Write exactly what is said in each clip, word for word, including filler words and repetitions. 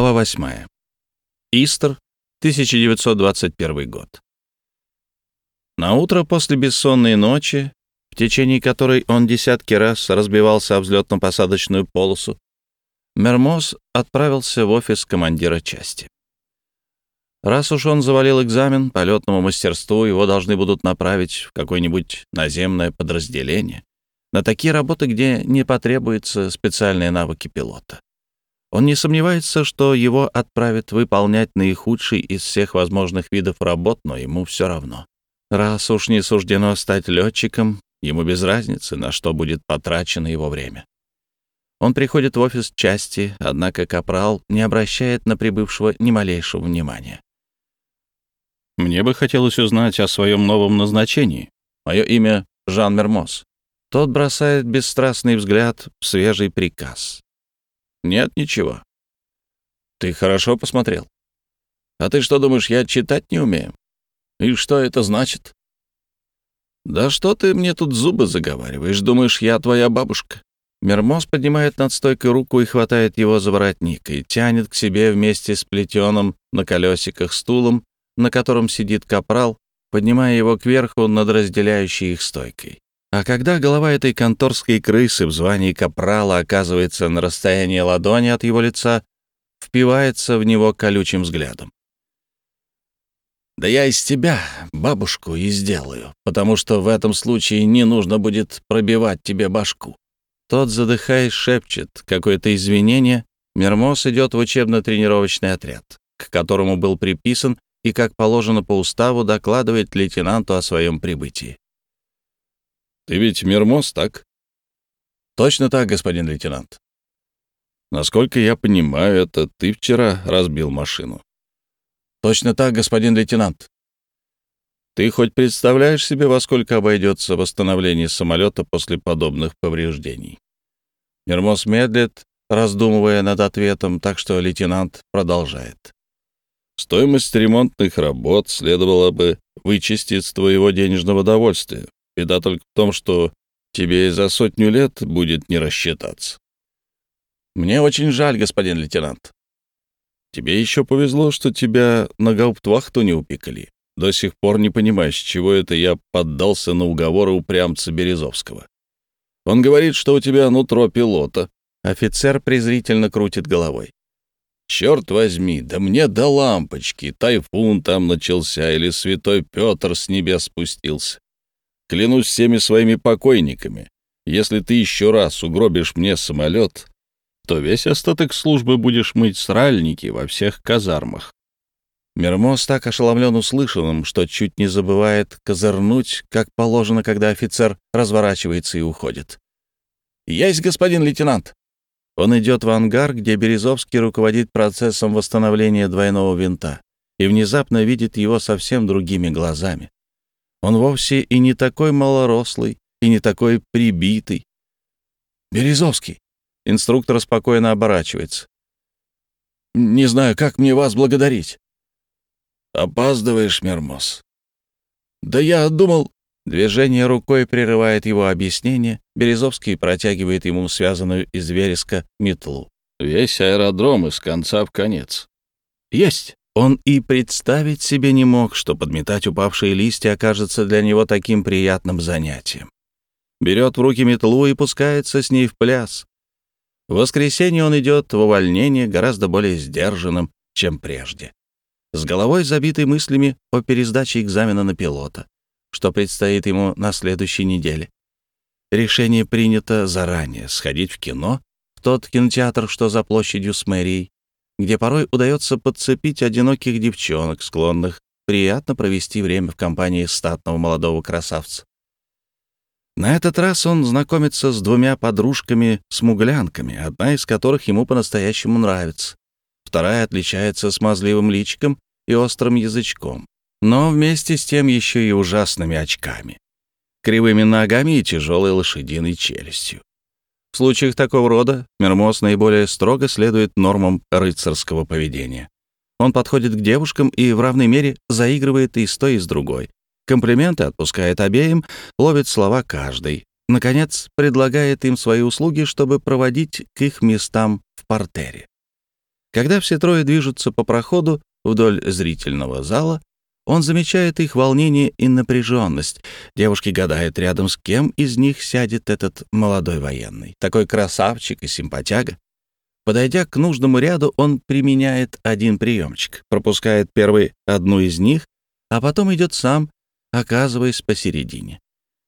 Глава восьмая. Истер, тысяча девятьсот двадцать первый год. На утро после бессонной ночи, в течение которой он десятки раз разбивался об взлетно-посадочную полосу, Мермоз отправился в офис командира части. Раз уж он завалил экзамен по летному мастерству, его должны будут направить в какое-нибудь наземное подразделение, на такие работы, где не потребуются специальные навыки пилота. Он не сомневается, что его отправят выполнять наихудший из всех возможных видов работ, но ему все равно. Раз уж не суждено стать летчиком, ему без разницы, на что будет потрачено его время. Он приходит в офис части, однако капрал не обращает на прибывшего ни малейшего внимания. «Мне бы хотелось узнать о своем новом назначении. Мое имя Жан Мермоз». Тот бросает бесстрастный взгляд в свежий приказ. «Нет, ничего». «Ты хорошо посмотрел. А ты что думаешь, я читать не умею? И что это значит?» «Да что ты мне тут зубы заговариваешь? Думаешь, я твоя бабушка?» Мермоз поднимает над стойкой руку и хватает его за воротник и тянет к себе вместе с плетеным на колесиках стулом, на котором сидит капрал, поднимая его кверху над разделяющей их стойкой. А когда голова этой конторской крысы в звании капрала оказывается на расстоянии ладони от его лица, впивается в него колючим взглядом. «Да я из тебя бабушку и сделаю, потому что в этом случае не нужно будет пробивать тебе башку». Тот, задыхаясь, шепчет какое-то извинение. Мермоз идет в учебно-тренировочный отряд, к которому был приписан, и, как положено по уставу, докладывает лейтенанту о своем прибытии. «Ты ведь Мермоз, так?» «Точно так, господин лейтенант». «Насколько я понимаю, это ты вчера разбил машину?» «Точно так, господин лейтенант». «Ты хоть представляешь себе, во сколько обойдется восстановление самолета после подобных повреждений?» Мермоз медлит, раздумывая над ответом, так что лейтенант продолжает. «Стоимость ремонтных работ следовало бы вычесть из твоего денежного довольствия. Беда только в том, что тебе и за сотню лет будет не рассчитаться». «Мне очень жаль, господин лейтенант». «Тебе еще повезло, что тебя на гауптвахту не упекли. До сих пор не понимаю, с чего это я поддался на уговоры упрямца Березовского. Он говорит, что у тебя нутро пилота». Офицер презрительно крутит головой. «Черт возьми, да мне до лампочки. Тайфун там начался или святой Петр с небес спустился. Клянусь всеми своими покойниками, если ты еще раз угробишь мне самолет, то весь остаток службы будешь мыть сральники во всех казармах». Мермоз так ошеломлен услышанным, что чуть не забывает козырнуть, как положено, когда офицер разворачивается и уходит. «Есть, господин лейтенант!» Он идет в ангар, где Березовский руководит процессом восстановления двойного винта, и внезапно видит его совсем другими глазами. Он вовсе и не такой малорослый, и не такой прибитый. «Березовский!» Инструктор спокойно оборачивается. «Не знаю, как мне вас благодарить». «Опаздываешь, Мермоз». «Да я думал...» Движение рукой прерывает его объяснение. Березовский протягивает ему связанную из вереска метлу. «Весь аэродром из конца в конец». «Есть». Он и представить себе не мог, что подметать упавшие листья окажется для него таким приятным занятием. Берет в руки метлу и пускается с ней в пляс. В воскресенье он идет в увольнение гораздо более сдержанным, чем прежде, с головой забитой мыслями о пересдаче экзамена на пилота, что предстоит ему на следующей неделе. Решение принято заранее — сходить в кино, в тот кинотеатр, что за площадью с мэрией, где порой удается подцепить одиноких девчонок, склонных приятно провести время в компании статного молодого красавца. На этот раз он знакомится с двумя подружками-смуглянками, одна из которых ему по-настоящему нравится. Вторая отличается смазливым личиком и острым язычком, но вместе с тем еще и ужасными очками, кривыми ногами и тяжелой лошадиной челюстью. В случаях такого рода Мермоз наиболее строго следует нормам рыцарского поведения. Он подходит к девушкам и в равной мере заигрывает и с той, и с другой. Комплименты отпускает обеим, ловит слова каждой. Наконец, предлагает им свои услуги, чтобы проводить к их местам в партере. Когда все трое движутся по проходу вдоль зрительного зала, он замечает их волнение и напряженность. Девушки гадают, рядом с кем из них сядет этот молодой военный, такой красавчик и симпатяга. Подойдя к нужному ряду, он применяет один приемчик, пропускает первый одну из них, а потом идет сам, оказываясь посередине.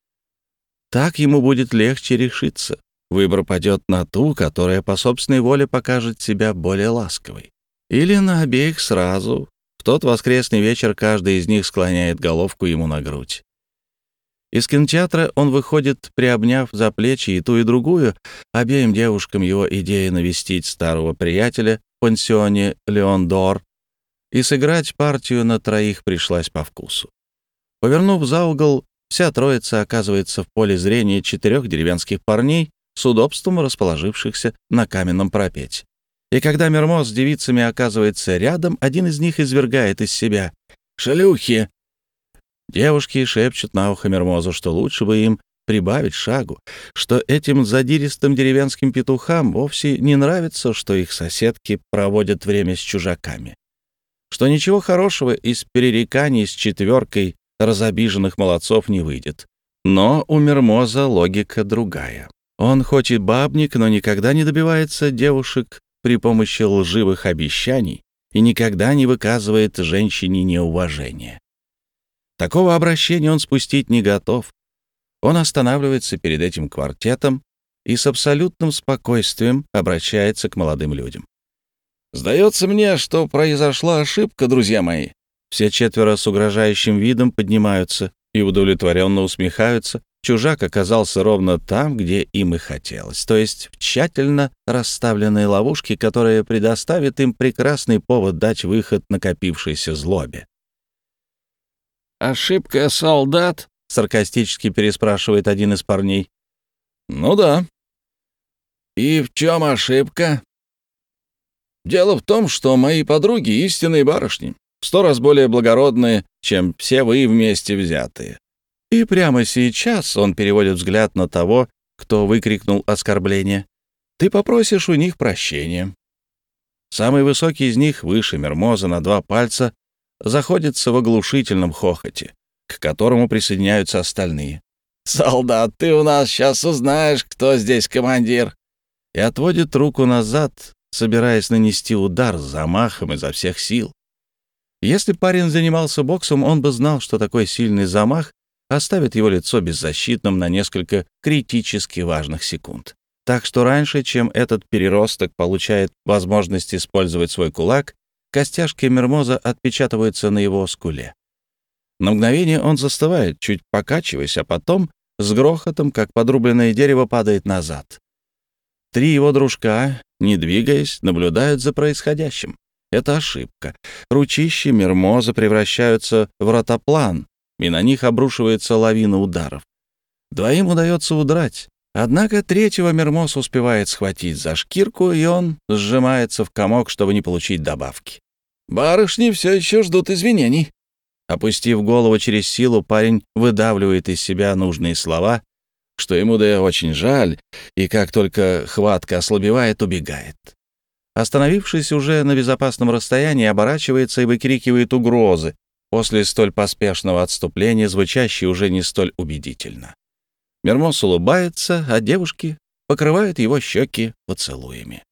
Так ему будет легче решиться. Выбор падет на ту, которая по собственной воле покажет себя более ласковой. Или на обеих сразу. В тот воскресный вечер каждый из них склоняет головку ему на грудь. Из кинотеатра он выходит, приобняв за плечи и ту, и другую. Обеим девушкам его идея навестить старого приятеля в пансионе «Леон д'Ор» и сыграть партию на троих пришлась по вкусу. Повернув за угол, вся троица оказывается в поле зрения четырех деревенских парней, с удобством расположившихся на каменном парапете. И когда Мермоз с девицами оказывается рядом, один из них извергает из себя: «Шлюхи!» Девушки шепчут на ухо Мермозу, что лучше бы им прибавить шагу, что этим задиристым деревенским петухам вовсе не нравится, что их соседки проводят время с чужаками, что ничего хорошего из перереканий с четверкой разобиженных молодцов не выйдет. Но у Мермоза логика другая. Он хоть и бабник, но никогда не добивается девушек при помощи лживых обещаний и никогда не выказывает женщине неуважения. Такого обращения он спустить не готов. Он останавливается перед этим квартетом и с абсолютным спокойствием обращается к молодым людям. «Сдается мне, что произошла ошибка, друзья мои». Все четверо с угрожающим видом поднимаются и удовлетворенно усмехаются. Чужак оказался ровно там, где им и хотелось, то есть в тщательно расставленной ловушке, которая предоставит им прекрасный повод дать выход накопившейся злобе. «Ошибка, солдат?» — саркастически переспрашивает один из парней. «Ну да». «И в чем ошибка?» «Дело в том, что мои подруги — истинные барышни, в сто раз более благородные, чем все вы вместе взятые». И прямо сейчас он переводит взгляд на того, кто выкрикнул оскорбление. «Ты попросишь у них прощения». Самый высокий из них, выше Мермоза на два пальца, заходится в оглушительном хохоте, к которому присоединяются остальные. «Солдат, ты у нас сейчас узнаешь, кто здесь командир!» И отводит руку назад, собираясь нанести удар с замахом изо всех сил. Если парень занимался боксом, он бы знал, что такой сильный замах оставит его лицо беззащитным на несколько критически важных секунд. Так что раньше, чем этот переросток получает возможность использовать свой кулак, костяшки Мермоза отпечатываются на его скуле. На мгновение он застывает, чуть покачиваясь, а потом с грохотом, как подрубленное дерево, падает назад. Три его дружка, не двигаясь, наблюдают за происходящим. Это ошибка. Ручищи Мермоза превращаются в ротоплан, и на них обрушивается лавина ударов. Двоим удается удрать. Однако третьего Мермоз успевает схватить за шкирку, и он сжимается в комок, чтобы не получить добавки. «Барышни все еще ждут извинений». Опустив голову через силу, парень выдавливает из себя нужные слова, что ему да очень жаль, и как только хватка ослабевает, убегает. Остановившись уже на безопасном расстоянии, оборачивается и выкрикивает угрозы, после столь поспешного отступления, звучащие уже не столь убедительно. Мермоз улыбается, а девушки покрывают его щеки поцелуями.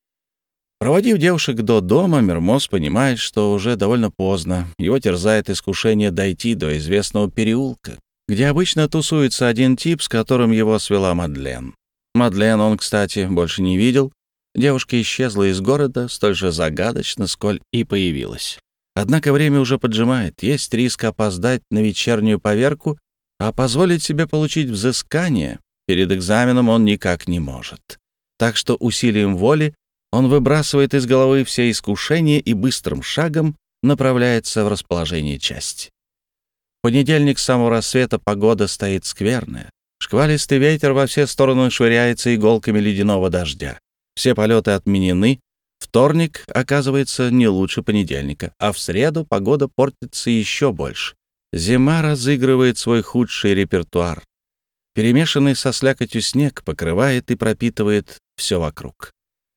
Проводив девушек до дома, Мермоз понимает, что уже довольно поздно. Его терзает искушение дойти до известного переулка, где обычно тусуется один тип, с которым его свела Мадлен. Мадлен он, кстати, больше не видел. Девушка исчезла из города столь же загадочно, сколь и появилась. Однако время уже поджимает, есть риск опоздать на вечернюю поверку, а позволить себе получить взыскание перед экзаменом он никак не может. Так что усилием воли он выбрасывает из головы все искушения и быстрым шагом направляется в расположение части. В понедельник с самого рассвета погода стоит скверная. Шквалистый ветер во все стороны швыряется иголками ледяного дождя. Все полеты отменены. Вторник оказывается не лучше понедельника, а в среду погода портится еще больше. Зима разыгрывает свой худший репертуар. Перемешанный со слякотью снег покрывает и пропитывает все вокруг.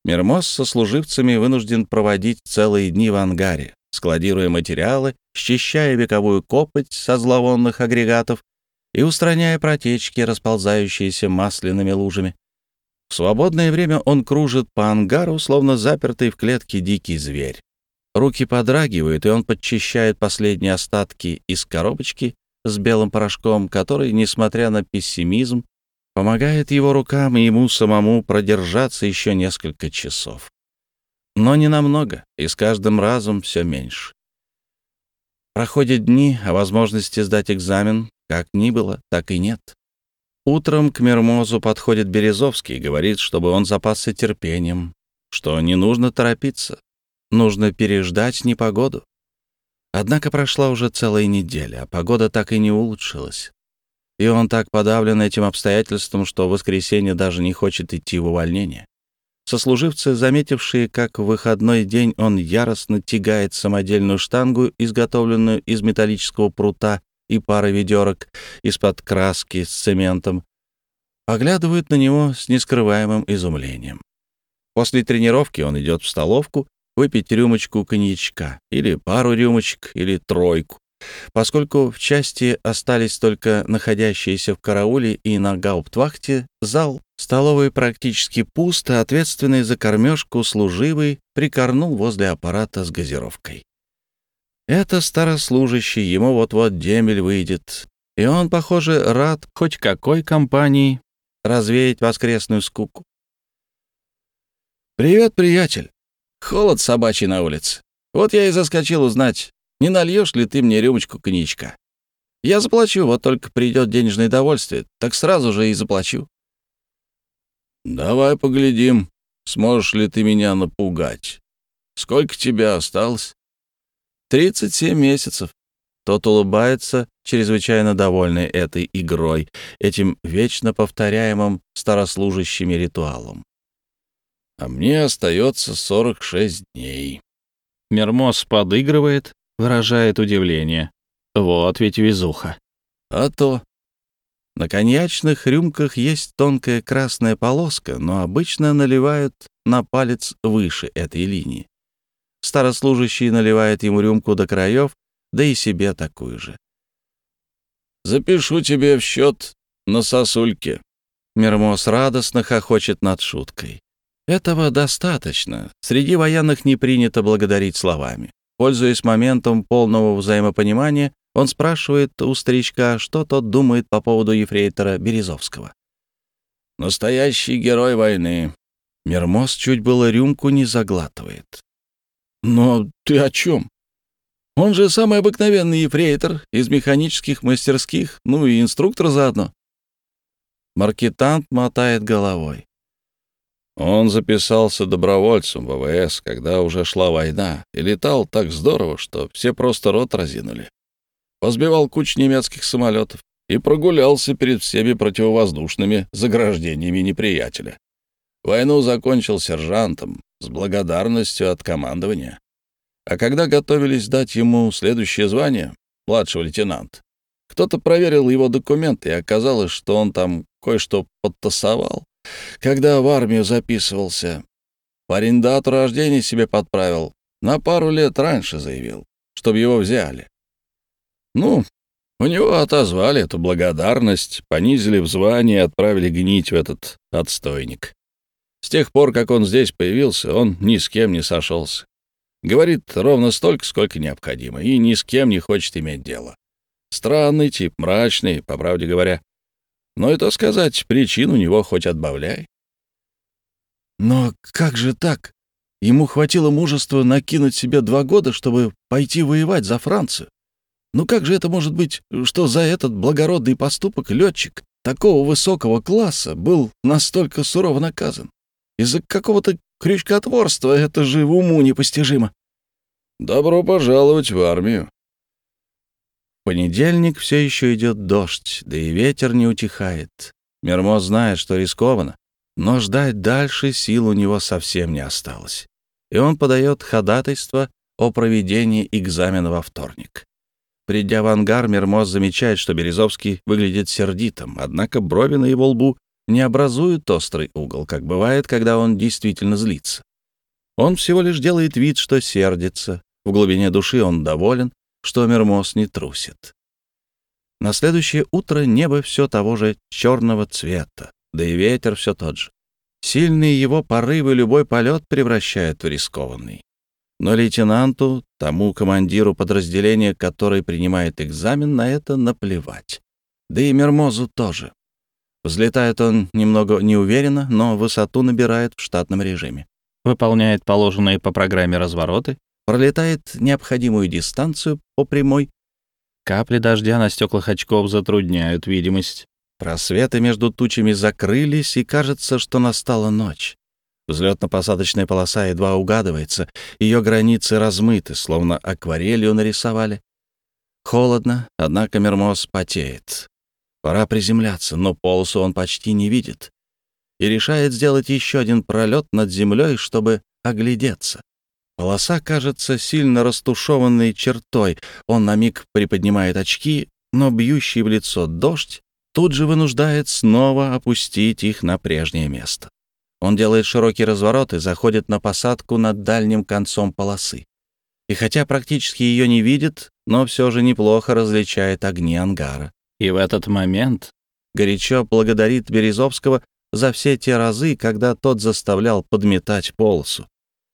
Мермоз со служивцами вынужден проводить целые дни в ангаре, складируя материалы, счищая вековую копоть со зловонных агрегатов и устраняя протечки, расползающиеся масляными лужами. В свободное время он кружит по ангару, словно запертый в клетке дикий зверь. Руки подрагивают, и он подчищает последние остатки из коробочки с белым порошком, который, несмотря на пессимизм, помогает его рукам и ему самому продержаться еще несколько часов. Но не намного, и с каждым разом все меньше. Проходят дни, а возможности сдать экзамен как ни было, так и нет. Утром к Мермозу подходит Березовский и говорит, чтобы он запасся терпением, что не нужно торопиться, нужно переждать непогоду. Однако прошла уже целая неделя, а погода так и не улучшилась. И он так подавлен этим обстоятельством, что в воскресенье даже не хочет идти в увольнение. Сослуживцы, заметившие, как в выходной день он яростно тягает самодельную штангу, изготовленную из металлического прута и пары ведерок из-под краски с цементом, поглядывают на него с нескрываемым изумлением. После тренировки он идет в столовку выпить рюмочку коньячка, или пару рюмочек, или тройку. Поскольку в части остались только находящиеся в карауле и на гауптвахте, зал столовой практически пуст, а ответственный за кормежку служивый прикорнул возле аппарата с газировкой. Это старослужащий, ему вот-вот дембель выйдет, и он, похоже, рад хоть какой компании развеять воскресную скуку. «Привет, приятель. Холод собачий на улице. Вот я и заскочил узнать, не нальешь ли ты мне рюмочку коньячка? Я заплачу, вот только придет денежное довольствие, так сразу же и заплачу». «Давай поглядим, сможешь ли ты меня напугать. Сколько тебя осталось?» «Тридцать семь месяцев». Тот улыбается, чрезвычайно довольный этой игрой, этим вечно повторяемым старослужащими ритуалом. «А мне остается сорок шесть дней». Мермоз подыгрывает, выражает удивление. Вот ведь везуха. А то. На коньячных рюмках есть тонкая красная полоска, но обычно наливают на палец выше этой линии. Старослужащий наливает ему рюмку до краев, да и себе такую же. «Запишу тебе в счет на сосульке». Мермоз радостно хохочет над шуткой. Этого достаточно. Среди военных не принято благодарить словами. Пользуясь моментом полного взаимопонимания, он спрашивает у старичка, что тот думает по поводу ефрейтора Березовского. «Настоящий герой войны». Мермоз чуть было рюмку не заглатывает. «Но ты о чем? Он же самый обыкновенный ефрейтор из механических мастерских, ну и инструктор заодно». Маркетант мотает головой. Он записался добровольцем в ВВС, когда уже шла война, и летал так здорово, что все просто рот разинули. Позбивал кучу немецких самолетов и прогулялся перед всеми противовоздушными заграждениями неприятеля. Войну закончил сержантом с благодарностью от командования. А когда готовились дать ему следующее звание, младшего лейтенанта, кто-то проверил его документы, и оказалось, что он там кое-что подтасовал, когда в армию записывался. Парень дату рождения себе подправил, на пару лет раньше заявил, чтобы его взяли. Ну, у него отозвали эту благодарность, понизили в звании и отправили гнить в этот отстойник. С тех пор, как он здесь появился, он ни с кем не сошелся. Говорит ровно столько, сколько необходимо, и ни с кем не хочет иметь дело. Странный тип, мрачный, по правде говоря. Но это сказать, причин у него хоть отбавляй. Но как же так? Ему хватило мужества накинуть себе два года, чтобы пойти воевать за Францию. Ну как же это может быть, что за этот благородный поступок летчик такого высокого класса был настолько сурово наказан? Из-за какого-то крючкотворства это же уму непостижимо. Добро пожаловать в армию. В понедельник все еще идет дождь, да и ветер не утихает. Мермоз знает, что рискованно, но ждать дальше сил у него совсем не осталось. И он подает ходатайство о проведении экзамена во вторник. Придя в ангар, Мермоз замечает, что Березовский выглядит сердитым, однако брови на его лбу не образуют острый угол, как бывает, когда он действительно злится. Он всего лишь делает вид, что сердится. В глубине души он доволен, что Мермоз не трусит. На следующее утро небо все того же черного цвета, да и ветер все тот же. Сильные его порывы любой полет превращают в рискованный. Но лейтенанту, тому командиру подразделения, который принимает экзамен, на это наплевать. Да и Мермозу тоже. Взлетает он немного неуверенно, но высоту набирает в штатном режиме. Выполняет положенные по программе развороты, пролетает необходимую дистанцию по прямой. Капли дождя на стеклах очков затрудняют видимость. Просветы между тучами закрылись, и кажется, что настала ночь. Взлетно-посадочная полоса едва угадывается, ее границы размыты, словно акварелью нарисовали. Холодно, однако Мермоз потеет. Пора приземляться, но полосу он почти не видит. И решает сделать еще один пролет над землей, чтобы оглядеться. Полоса кажется сильно растушеванной чертой. Он на миг приподнимает очки, но бьющий в лицо дождь тут же вынуждает снова опустить их на прежнее место. Он делает широкий разворот и заходит на посадку над дальним концом полосы. И хотя практически ее не видит, но все же неплохо различает огни ангара. И в этот момент горячо благодарит Березовского за все те разы, когда тот заставлял подметать полосу.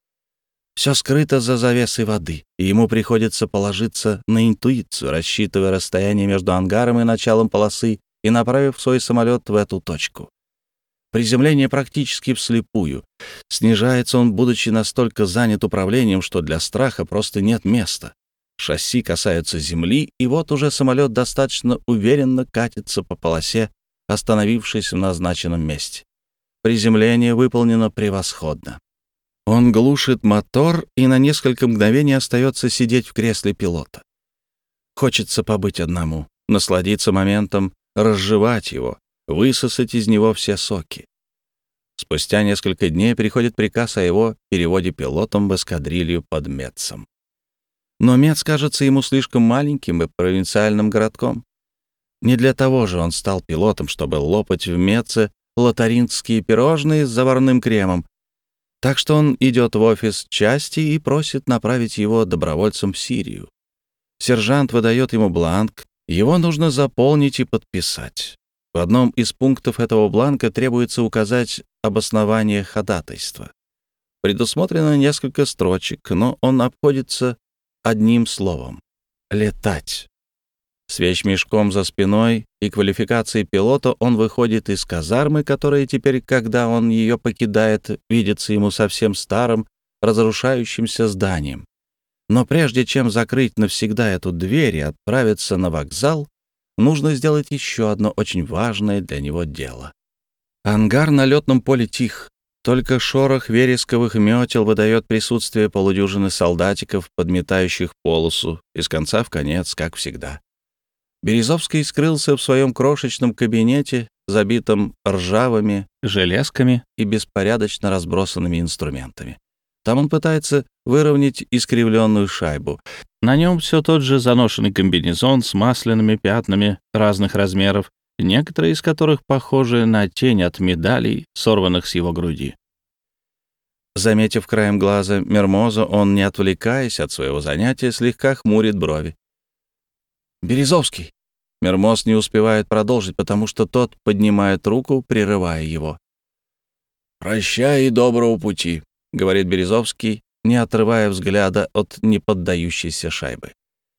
Все скрыто за завесой воды, и ему приходится положиться на интуицию, рассчитывая расстояние между ангаром и началом полосы и направив свой самолет в эту точку. Приземление практически вслепую. Снижается он, будучи настолько занят управлением, что для страха просто нет места. Шасси касаются земли, и вот уже самолет достаточно уверенно катится по полосе, остановившись в назначенном месте. Приземление выполнено превосходно. Он глушит мотор и на несколько мгновений остается сидеть в кресле пилота. Хочется побыть одному, насладиться моментом, разжевать его, высосать из него все соки. Спустя несколько дней приходит приказ о его переводе пилотом в эскадрилью под Мецом. Но Мец кажется ему слишком маленьким и провинциальным городком. Не для того же он стал пилотом, чтобы лопать в Меце лотарингские пирожные с заварным кремом. Так что он идет в офис части и просит направить его добровольцем в Сирию. Сержант выдает ему бланк, его нужно заполнить и подписать. В одном из пунктов этого бланка требуется указать обоснование ходатайства. Предусмотрено несколько строчек, но он обходится одним словом — летать. С вещмешком за спиной и квалификацией пилота он выходит из казармы, которая теперь, когда он ее покидает, видится ему совсем старым, разрушающимся зданием. Но прежде чем закрыть навсегда эту дверь и отправиться на вокзал, нужно сделать еще одно очень важное для него дело. Ангар на летном поле тих. Только шорох вересковых метел выдает присутствие полудюжины солдатиков, подметающих полосу, из конца в конец, как всегда. Березовский скрылся в своем крошечном кабинете, забитом ржавыми железками и беспорядочно разбросанными инструментами. Там он пытается выровнять искривленную шайбу. На нем все тот же заношенный комбинезон с масляными пятнами разных размеров, некоторые из которых похожи на тень от медалей, сорванных с его груди. Заметив краем глаза Мермоза, он, не отвлекаясь от своего занятия, слегка хмурит брови. «Березовский!» Мермоз не успевает продолжить, потому что тот поднимает руку, прерывая его. «Прощай и доброго пути», — говорит Березовский, не отрывая взгляда от неподдающейся шайбы.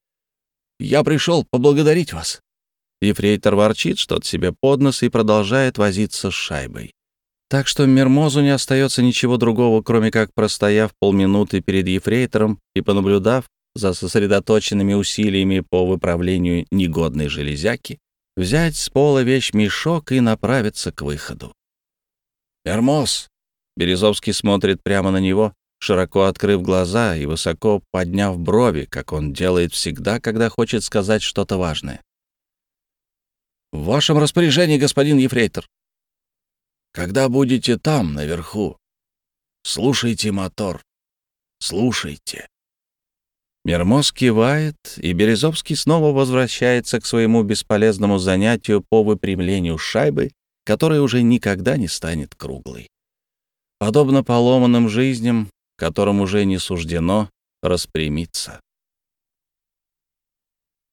«Я пришел поблагодарить вас». Ефрейтор ворчит что-то себе под нос и продолжает возиться с шайбой. Так что Мермозу не остается ничего другого, кроме как, простояв полминуты перед ефрейтором и понаблюдав за сосредоточенными усилиями по выправлению негодной железяки, взять с пола вещмешок и направиться к выходу. «Мермоз!» Березовский смотрит прямо на него, широко открыв глаза и высоко подняв брови, как он делает всегда, когда хочет сказать что-то важное. «В вашем распоряжении, господин ефрейтор. Когда будете там, наверху, слушайте мотор, слушайте». Мермоз кивает, и Березовский снова возвращается к своему бесполезному занятию по выпрямлению шайбы которая уже никогда не станет круглой. Подобно поломанным жизням, которым уже не суждено распрямиться.